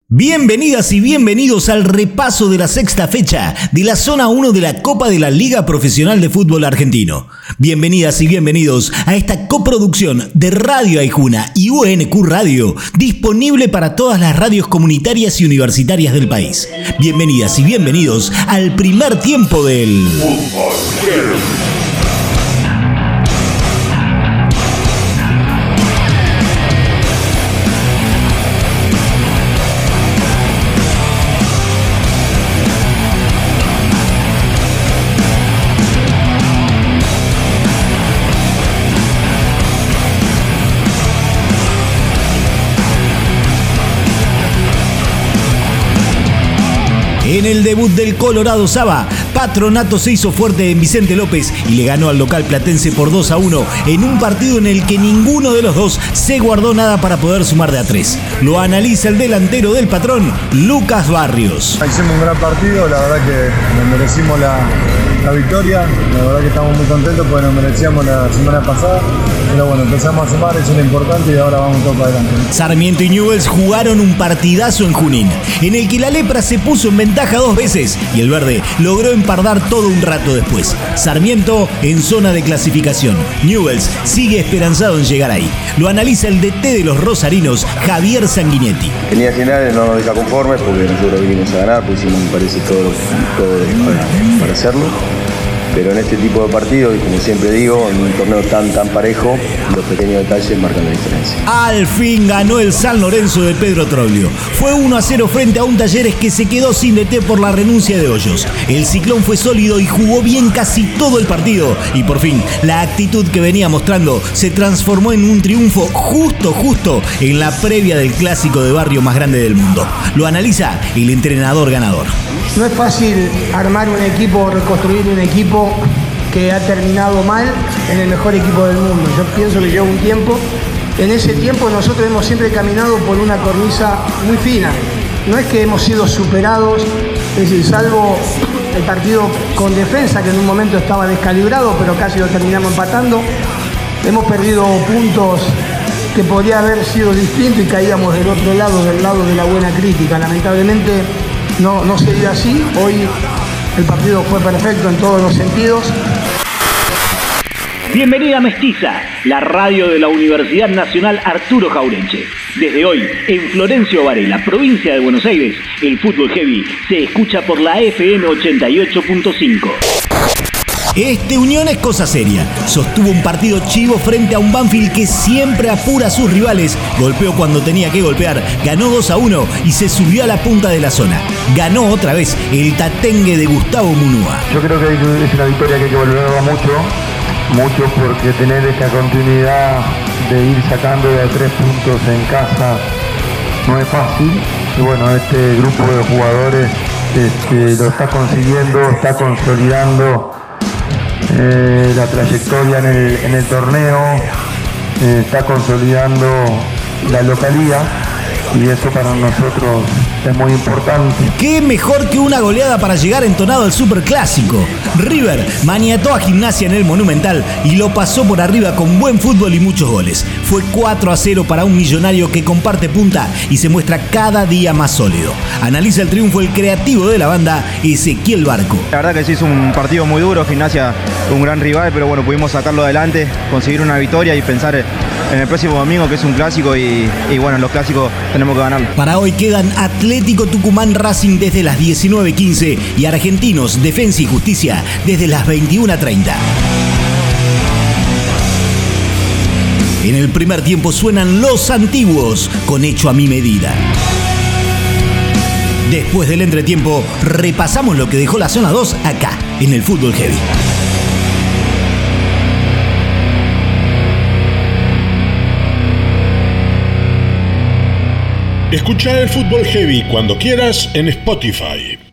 Bienvenidas y bienvenidos al repaso de la sexta fecha de la Zona 1 de la Copa de la Liga Profesional de Fútbol Argentino. Bienvenidas y bienvenidos a esta coproducción de Radio Aijuna y UNQ Radio, disponible para todas las radios comunitarias y universitarias del país. Bienvenidas y bienvenidos al primer tiempo del Fútbol. En el debut del Colorado Saba, Patronato se hizo fuerte en Vicente López y le ganó al local platense por 2-1 en un partido en el que ninguno de los dos se guardó nada para poder sumar de a 3. Lo analiza el delantero del Patrón, Lucas Barrios. Hicimos un gran partido, la verdad que nos merecimos la victoria, la verdad que estamos muy contentos porque nos merecíamos la semana pasada, pero bueno, empezamos a sumar, eso es lo importante y ahora vamos todo para adelante. Sarmiento y Newell's jugaron un partidazo en Junín, en el que la Lepra se puso en ventaja 2 veces y el Verde logró empardar todo un rato después. Sarmiento en zona de clasificación. Newell's sigue esperanzado en llegar ahí. Lo analiza el DT de los rosarinos, Javier Sanguinetti. En líneas generales no nos deja conformes porque nosotros vinimos a ganar, pues hicimos, me parece, todo para hacerlo. Pero en este tipo de partidos, y como siempre digo, en un torneo tan parejo, los pequeños detalles marcan la diferencia. Al fin ganó el San Lorenzo de Pedro Troglio. Fue 1-0 frente a un Talleres que se quedó sin DT por la renuncia de Hoyos. El Ciclón fue sólido y jugó bien casi todo el partido. Y por fin, la actitud que venía mostrando se transformó en un triunfo justo en la previa del clásico de barrio más grande del mundo. Lo analiza el entrenador ganador. No es fácil armar un equipo, reconstruir un equipo que ha terminado mal en el mejor equipo del mundo. Yo pienso que lleva un tiempo. En ese tiempo nosotros hemos siempre caminado por una cornisa muy fina. No es que hemos sido superados, es decir, salvo el partido con Defensa, que en un momento estaba descalibrado, pero casi lo terminamos empatando. Hemos perdido puntos que podría haber sido distinto y caíamos del otro lado, del lado de la buena crítica. Lamentablemente no se dio así. Hoy el partido fue perfecto en todos los sentidos. Bienvenida a Mestiza, la radio de la Universidad Nacional Arturo Jaureche. Desde hoy, en Florencio Varela, provincia de Buenos Aires, el fútbol heavy se escucha por la FM 88.5. Este Unión es cosa seria. Sostuvo un partido chivo frente a un Banfield que siempre apura a sus rivales. Golpeó cuando tenía que golpear. Ganó 2-1 y se subió a la punta de la zona. Ganó otra vez el tatengue de Gustavo Munúa. Yo creo que es una victoria que hay que valorarla mucho porque tener esta continuidad de ir sacando de a 3 puntos en casa no es fácil. Y bueno, este grupo de jugadores lo está consiguiendo, está consolidando la trayectoria en el torneo, está consolidando la localía y eso para nosotros es muy importante. ¿Qué mejor que una goleada para llegar entonado al superclásico? River maniató a Gimnasia en el Monumental y lo pasó por arriba con buen fútbol y muchos goles. Fue 4-0 para un Millonario que comparte punta y se muestra cada día más sólido. Analiza el triunfo el creativo de la banda, Ezequiel Barco. La verdad que sí es un partido muy duro, Gimnasia un gran rival, pero bueno, pudimos sacarlo adelante, conseguir una victoria y pensar en el próximo domingo, que es un clásico y bueno, en los clásicos tenemos que ganarlo. Para hoy quedan Atlético Tucumán Racing desde las 19:15 y Argentinos Defensa y Justicia desde las 21:30. En el primer tiempo suenan Los Antiguos con Hecho a mi medida. Después del entretiempo repasamos lo que dejó la zona 2 acá en el Fútbol Heavy. Escucha el Fútbol Heavy cuando quieras en Spotify.